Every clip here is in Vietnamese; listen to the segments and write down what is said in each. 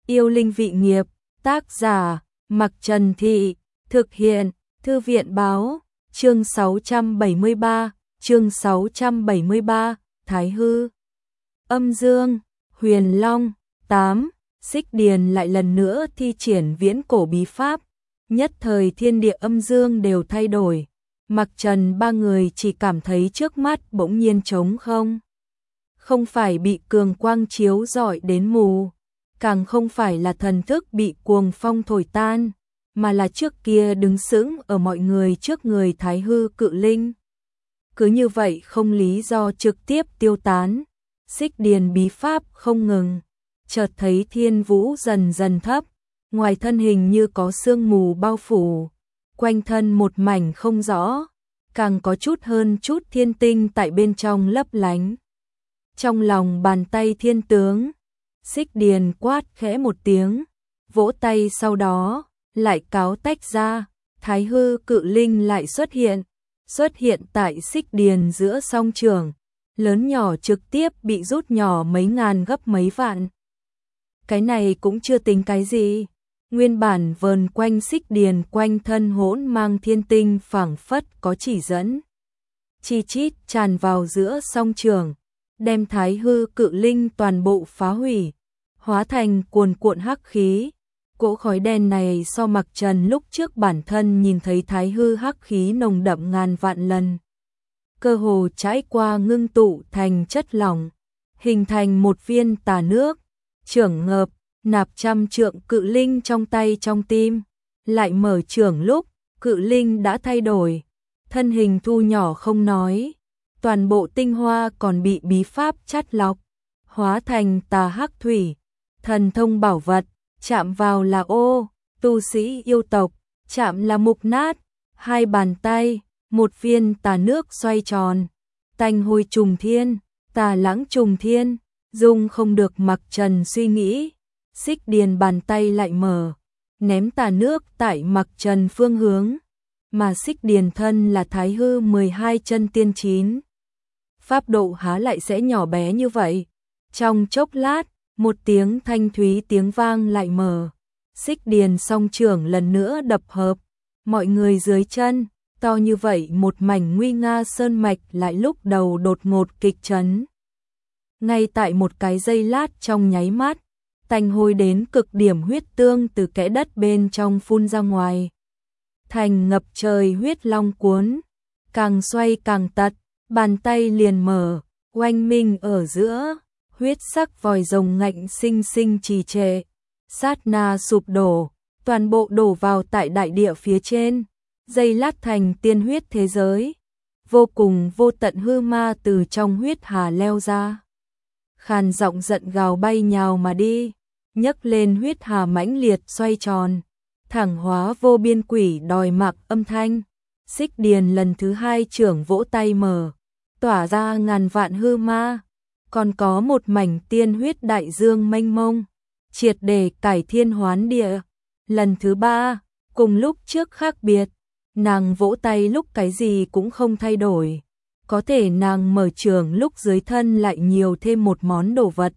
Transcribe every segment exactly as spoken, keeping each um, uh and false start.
Yêu linh vị nghiệp, tác giả, Mặc Trần Thị, thực hiện, Thư viện báo, chương sáu trăm bảy mươi ba, chương sáu trăm bảy mươi ba, Thái Hư. Âm Dương, Huyền Long, tám, Xích Điền lại lần nữa thi triển viễn cổ bí pháp, nhất thời thiên địa âm dương đều thay đổi. Mặc Trần ba người chỉ cảm thấy trước mắt bỗng nhiên trống không. Không phải bị cường quang chiếu rọi đến mù, càng không phải là thần thức bị cuồng phong thổi tan, mà là trước kia đứng sững ở mọi người trước người Thái Hư cự linh. Cứ như vậy không lý do trực tiếp tiêu tán, Xích Điền bí pháp không ngừng, chợt thấy thiên vũ dần dần thấp, ngoài thân hình như có sương mù bao phủ, quanh thân một mảnh không rõ, càng có chút hơn chút thiên tinh tại bên trong lấp lánh. Trong lòng bàn tay thiên tướng, Xích Điền quát khẽ một tiếng, vỗ tay sau đó, lại cáo tách ra, Thái Hư cự linh lại xuất hiện, xuất hiện tại Xích Điền giữa song trường, lớn nhỏ trực tiếp bị rút nhỏ mấy ngàn gấp mấy vạn. Cái này cũng chưa tính cái gì, nguyên bản vờn quanh Xích Điền quanh thân hỗn mang thiên tinh phảng phất có chỉ dẫn. Chi chít tràn vào giữa song trường, đem Thái Hư cự linh toàn bộ phá hủy, hóa thành cuồn cuộn hắc khí. Cỗ khói đen này so Mặc Trần lúc trước bản thân nhìn thấy Thái Hư hắc khí nồng đậm ngàn vạn lần. Cơ hồ trải qua ngưng tụ thành chất lỏng, hình thành một viên tà nước, trưởng ngợp, nạp trăm trượng cự linh trong tay trong tim. Lại mở trưởng lúc, cự linh đã thay đổi, thân hình thu nhỏ không nói, toàn bộ tinh hoa còn bị bí pháp chắt lọc, hóa thành tà hắc thủy, thần thông bảo vật, chạm vào là ô, tu sĩ yêu tộc, chạm là mục nát, hai bàn tay, một viên tà nước xoay tròn, tanh hôi trùng thiên, tà lãng trùng thiên, dung không được. Mặc Trần suy nghĩ, Xích Điền bàn tay lại mở, ném tà nước tại Mặc Trần phương hướng, mà Xích Điền thân là Thái Hư mười hai chân tiên chín. Pháp độ há lại sẽ nhỏ bé như vậy. Trong chốc lát, một tiếng thanh thúy tiếng vang lại mở, Xích Điền song trưởng lần nữa đập hợp, mọi người dưới chân, to như vậy một mảnh nguy nga sơn mạch lại lúc đầu đột ngột kịch chấn. Ngay tại một cái giây lát trong nháy mắt, tanh hôi đến cực điểm huyết tương từ kẽ đất bên trong phun ra ngoài, thành ngập trời huyết long cuốn, càng xoay càng tật, bàn tay liền mở, oanh minh ở giữa, huyết sắc vòi rồng ngạnh sinh sinh trì trệ, sát na sụp đổ, toàn bộ đổ vào tại đại địa phía trên, giây lát thành tiên huyết thế giới, vô cùng vô tận hư ma từ trong huyết hà leo ra, khàn giọng giận gào bay nhào mà đi, nhấc lên huyết hà mãnh liệt xoay tròn, thẳng hóa vô biên quỷ đòi mạng âm thanh. Xích Điền lần thứ hai trưởng vỗ tay mở, tỏa ra ngàn vạn hư ma, còn có một mảnh tiên huyết đại dương mênh mông, triệt để cải thiên hoán địa. Lần thứ ba, cùng lúc trước khác biệt, nàng vỗ tay lúc cái gì cũng không thay đổi, có thể nàng mở trường lúc dưới thân lại nhiều thêm một món đồ vật.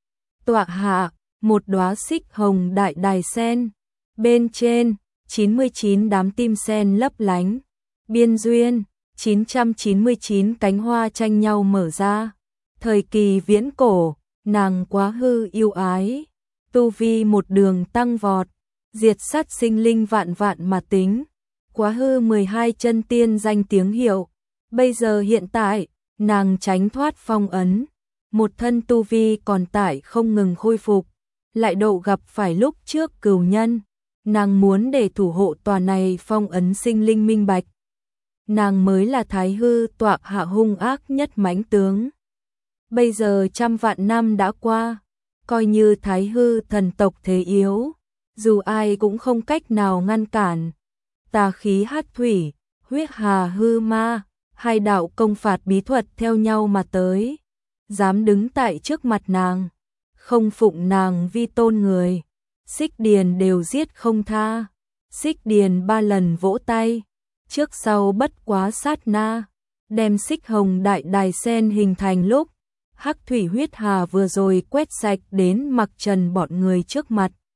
Tọa hạ, một đóa xích hồng đại đài sen, bên trên, chín mươi chín đám tim sen lấp lánh, biên duyên, chín trăm chín mươi chín cánh hoa tranh nhau mở ra. Thời kỳ viễn cổ, nàng quá hư yêu ái, tu vi một đường tăng vọt, diệt sát sinh linh vạn vạn mà tính, quá hư mười hai chân tiên danh tiếng hiệu. Bây giờ hiện tại, nàng tránh thoát phong ấn, một thân tu vi còn tại không ngừng khôi phục, lại độ gặp phải lúc trước cửu nhân, nàng muốn để thủ hộ tòa này phong ấn sinh linh minh bạch. Nàng mới là Thái Hư tọa hạ hung ác nhất mãnh tướng. Bây giờ trăm vạn năm đã qua, coi như Thái Hư thần tộc thế yếu, dù ai cũng không cách nào ngăn cản. Tà khí hắc thủy, huyết hà hư ma, hai đạo công phạt bí thuật theo nhau mà tới, dám đứng tại trước mặt nàng, không phụng nàng vi tôn người, Xích Điền đều giết không tha. Xích Điền ba lần vỗ tay, trước sau bất quá sát na, đem xích hồng đại đài sen hình thành lúc hắc thủy huyết hà vừa rồi quét sạch đến Mặc Trần bọn người trước mặt,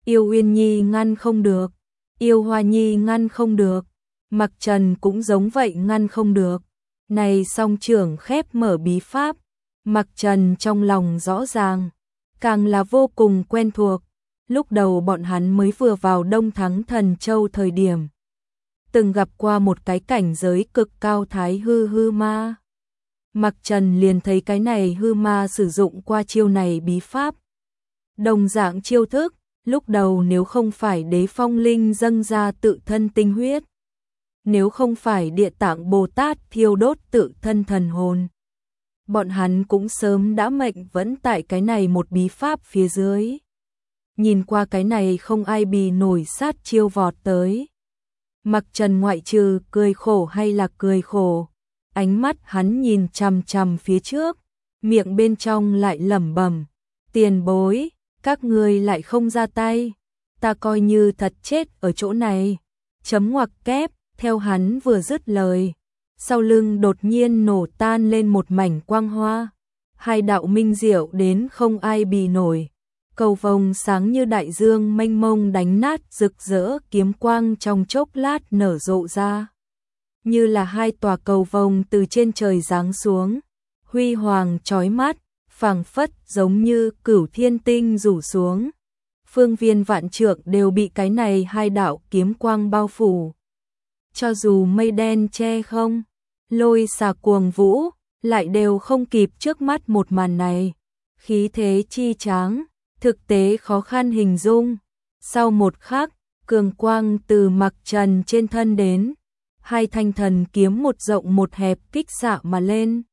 Yêu Uyên Nhi ngăn không được, Yêu Hoa Nhi ngăn không được, Mặc Trần cũng giống vậy ngăn không được. Này song trưởng khép mở bí pháp, Mặc Trần trong lòng rõ ràng, càng là vô cùng quen thuộc. Lúc đầu bọn hắn mới vừa vào Đông Thắng Thần Châu thời điểm, từng gặp qua một cái cảnh giới cực cao thái hư hư ma. Mặc Trần liền thấy cái này hư ma sử dụng qua chiêu này bí pháp. Đồng dạng chiêu thức, lúc đầu nếu không phải Đế Phong Linh dâng ra tự thân tinh huyết, nếu không phải Địa Tạng Bồ Tát thiêu đốt tự thân thần hồn, bọn hắn cũng sớm đã mệnh vẫn tại cái này một bí pháp phía dưới. Nhìn qua cái này không ai bì nổi sát chiêu vọt tới. Mặc Trần ngoại trừ cười khổ hay là cười khổ, ánh mắt hắn nhìn chằm chằm phía trước, miệng bên trong lại lẩm bẩm, tiền bối, các ngươi lại không ra tay, ta coi như thật chết ở chỗ này. Chấm ngoặc kép, theo hắn vừa dứt lời, sau lưng đột nhiên nổ tan lên một mảnh quang hoa, hai đạo minh diệu đến không ai bì nổi. Cầu vồng sáng như đại dương mênh mông đánh nát rực rỡ kiếm quang trong chốc lát nở rộ ra. Như là hai tòa cầu vồng từ trên trời giáng xuống, huy hoàng chói mắt, phảng phất giống như cửu thiên tinh rủ xuống. Phương viên vạn trượng đều bị cái này hai đạo kiếm quang bao phủ. Cho dù mây đen che không, lôi xà cuồng vũ, lại đều không kịp trước mắt một màn này. Khí thế chi tráng, thực tế khó khăn hình dung. Sau một khắc, cường quang từ Mặc Trần trên thân đến, hai thanh thần kiếm một rộng một hẹp kích xạ mà lên.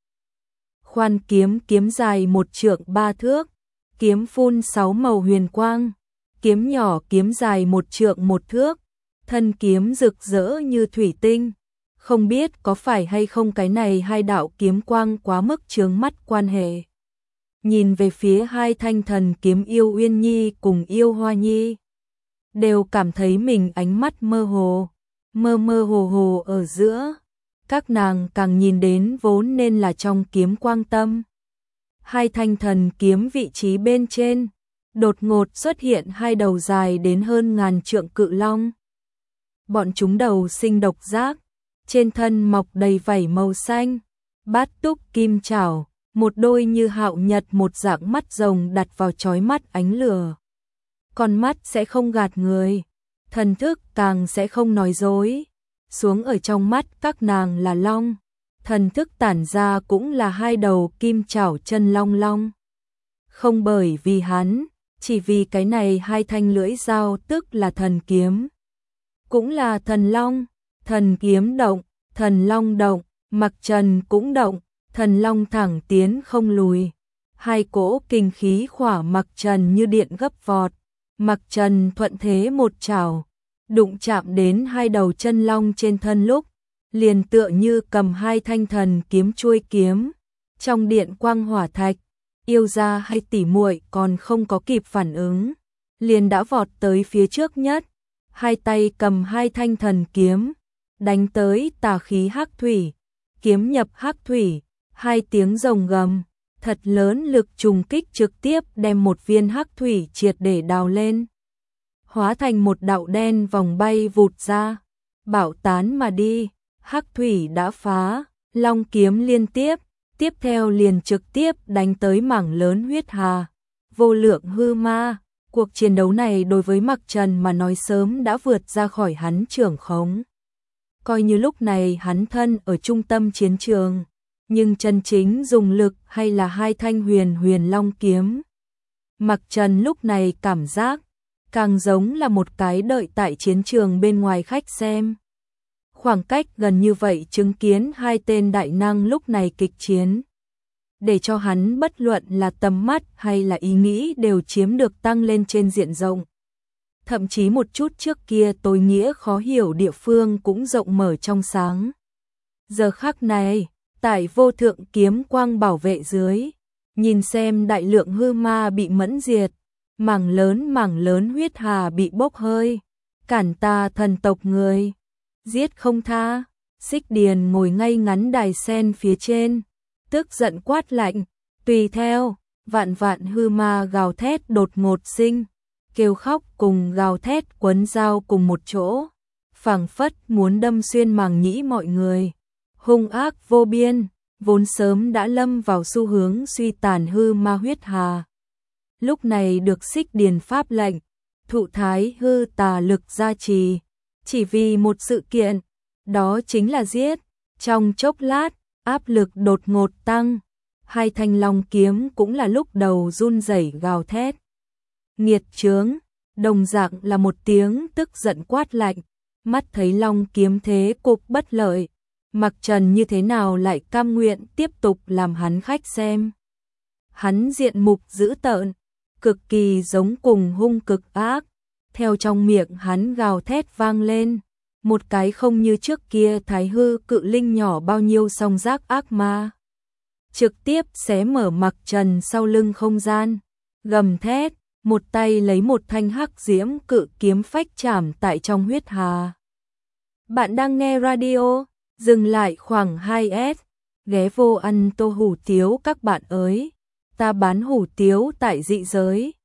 Khoan kiếm kiếm dài một trượng ba thước, kiếm phun sáu màu huyền quang, kiếm nhỏ kiếm dài một trượng một thước, thân kiếm rực rỡ như thủy tinh. Không biết có phải hay không cái này hai đạo kiếm quang quá mức chướng mắt quan hệ. Nhìn về phía hai thanh thần kiếm Yêu Uyên Nhi cùng Yêu Hoa Nhi, đều cảm thấy mình ánh mắt mơ hồ, mơ mơ hồ hồ ở giữa. Các nàng càng nhìn đến vốn nên là trong kiếm quang tâm. Hai thanh thần kiếm vị trí bên trên, đột ngột xuất hiện hai đầu dài đến hơn ngàn trượng cự long. Bọn chúng đầu sinh độc giác, trên thân mọc đầy vảy màu xanh, bát túc kim chảo, một đôi như hạo nhật một dạng mắt rồng đặt vào chói mắt ánh lửa. Con mắt sẽ không gạt người, thần thức càng sẽ không nói dối. Xuống ở trong mắt các nàng là long, thần thức tản ra cũng là hai đầu kim chảo chân long long. Không bởi vì hắn, chỉ vì cái này hai thanh lưỡi dao tức là thần kiếm. Cũng là thần long, thần kiếm động, thần long động, Mặc Trần cũng động, thần long thẳng tiến không lùi. Hai cỗ kinh khí khỏa Mặc Trần như điện gấp vọt, Mặc Trần thuận thế một chảo, đụng chạm đến hai đầu chân long trên thân lúc, liền tựa như cầm hai thanh thần kiếm chuôi kiếm. Trong điện quang hỏa thạch, Yêu gia hay tỉ muội còn không có kịp phản ứng, liền đã vọt tới phía trước nhất, hai tay cầm hai thanh thần kiếm, đánh tới tà khí hắc thủy, kiếm nhập hắc thủy, hai tiếng rồng gầm, thật lớn lực trùng kích trực tiếp đem một viên hắc thủy triệt để đào lên, hóa thành một đạo đen vòng bay vụt ra, bạo tán mà đi. Hắc thủy đã phá, long kiếm liên tiếp, tiếp theo liền trực tiếp đánh tới mảng lớn huyết hà, vô lượng hư ma. Cuộc chiến đấu này đối với Mặc Trần mà nói sớm đã vượt ra khỏi hắn trưởng khống. Coi như lúc này hắn thân ở trung tâm chiến trường, nhưng chân chính dùng lực hay là hai thanh huyền huyền long kiếm. Mặc Trần lúc này cảm giác càng giống là một cái đợi tại chiến trường bên ngoài khách xem. Khoảng cách gần như vậy chứng kiến hai tên đại năng lúc này kịch chiến, để cho hắn bất luận là tầm mắt hay là ý nghĩ đều chiếm được tăng lên trên diện rộng. Thậm chí một chút trước kia tối nghĩa khó hiểu địa phương cũng rộng mở trong sáng. Giờ khắc này, tại vô thượng kiếm quang bảo vệ dưới, nhìn xem đại lượng hư ma bị mẫn diệt, mảng lớn mảng lớn huyết hà bị bốc hơi, cản ta thần tộc người, giết không tha. Xích Điền ngồi ngay ngắn đài sen phía trên, tức giận quát lạnh, tùy theo, vạn vạn hư ma gào thét đột ngột sinh, kêu khóc cùng gào thét quấn dao cùng một chỗ, phảng phất muốn đâm xuyên màng nhĩ mọi người. Hung ác vô biên, vốn sớm đã lâm vào xu hướng suy tàn hư ma huyết hà. Lúc này được Xích Điền pháp lệnh, thụ thái hư tà lực gia trì, chỉ vì một sự kiện, đó chính là giết. Trong chốc lát, áp lực đột ngột tăng, hai thanh long kiếm cũng là lúc đầu run rẩy gào thét. Nghiệt chướng, đồng dạng là một tiếng tức giận quát lạnh, mắt thấy long kiếm thế cục bất lợi, Mặc Trần như thế nào lại cam nguyện tiếp tục làm hắn khách xem. Hắn diện mục dữ tợn, cực kỳ giống cùng hung cực ác, theo trong miệng hắn gào thét vang lên, một cái không như trước kia thái hư cự linh nhỏ bao nhiêu song giác ác ma. Trực tiếp xé mở Mặc Trần sau lưng không gian, gầm thét, một tay lấy một thanh hắc diễm cự kiếm phách chảm tại trong huyết hà. Bạn đang nghe radio, dừng lại khoảng hai s, ghé vô ăn tô hủ tiếu các bạn ơi, ta bán hủ tiếu tại dị giới.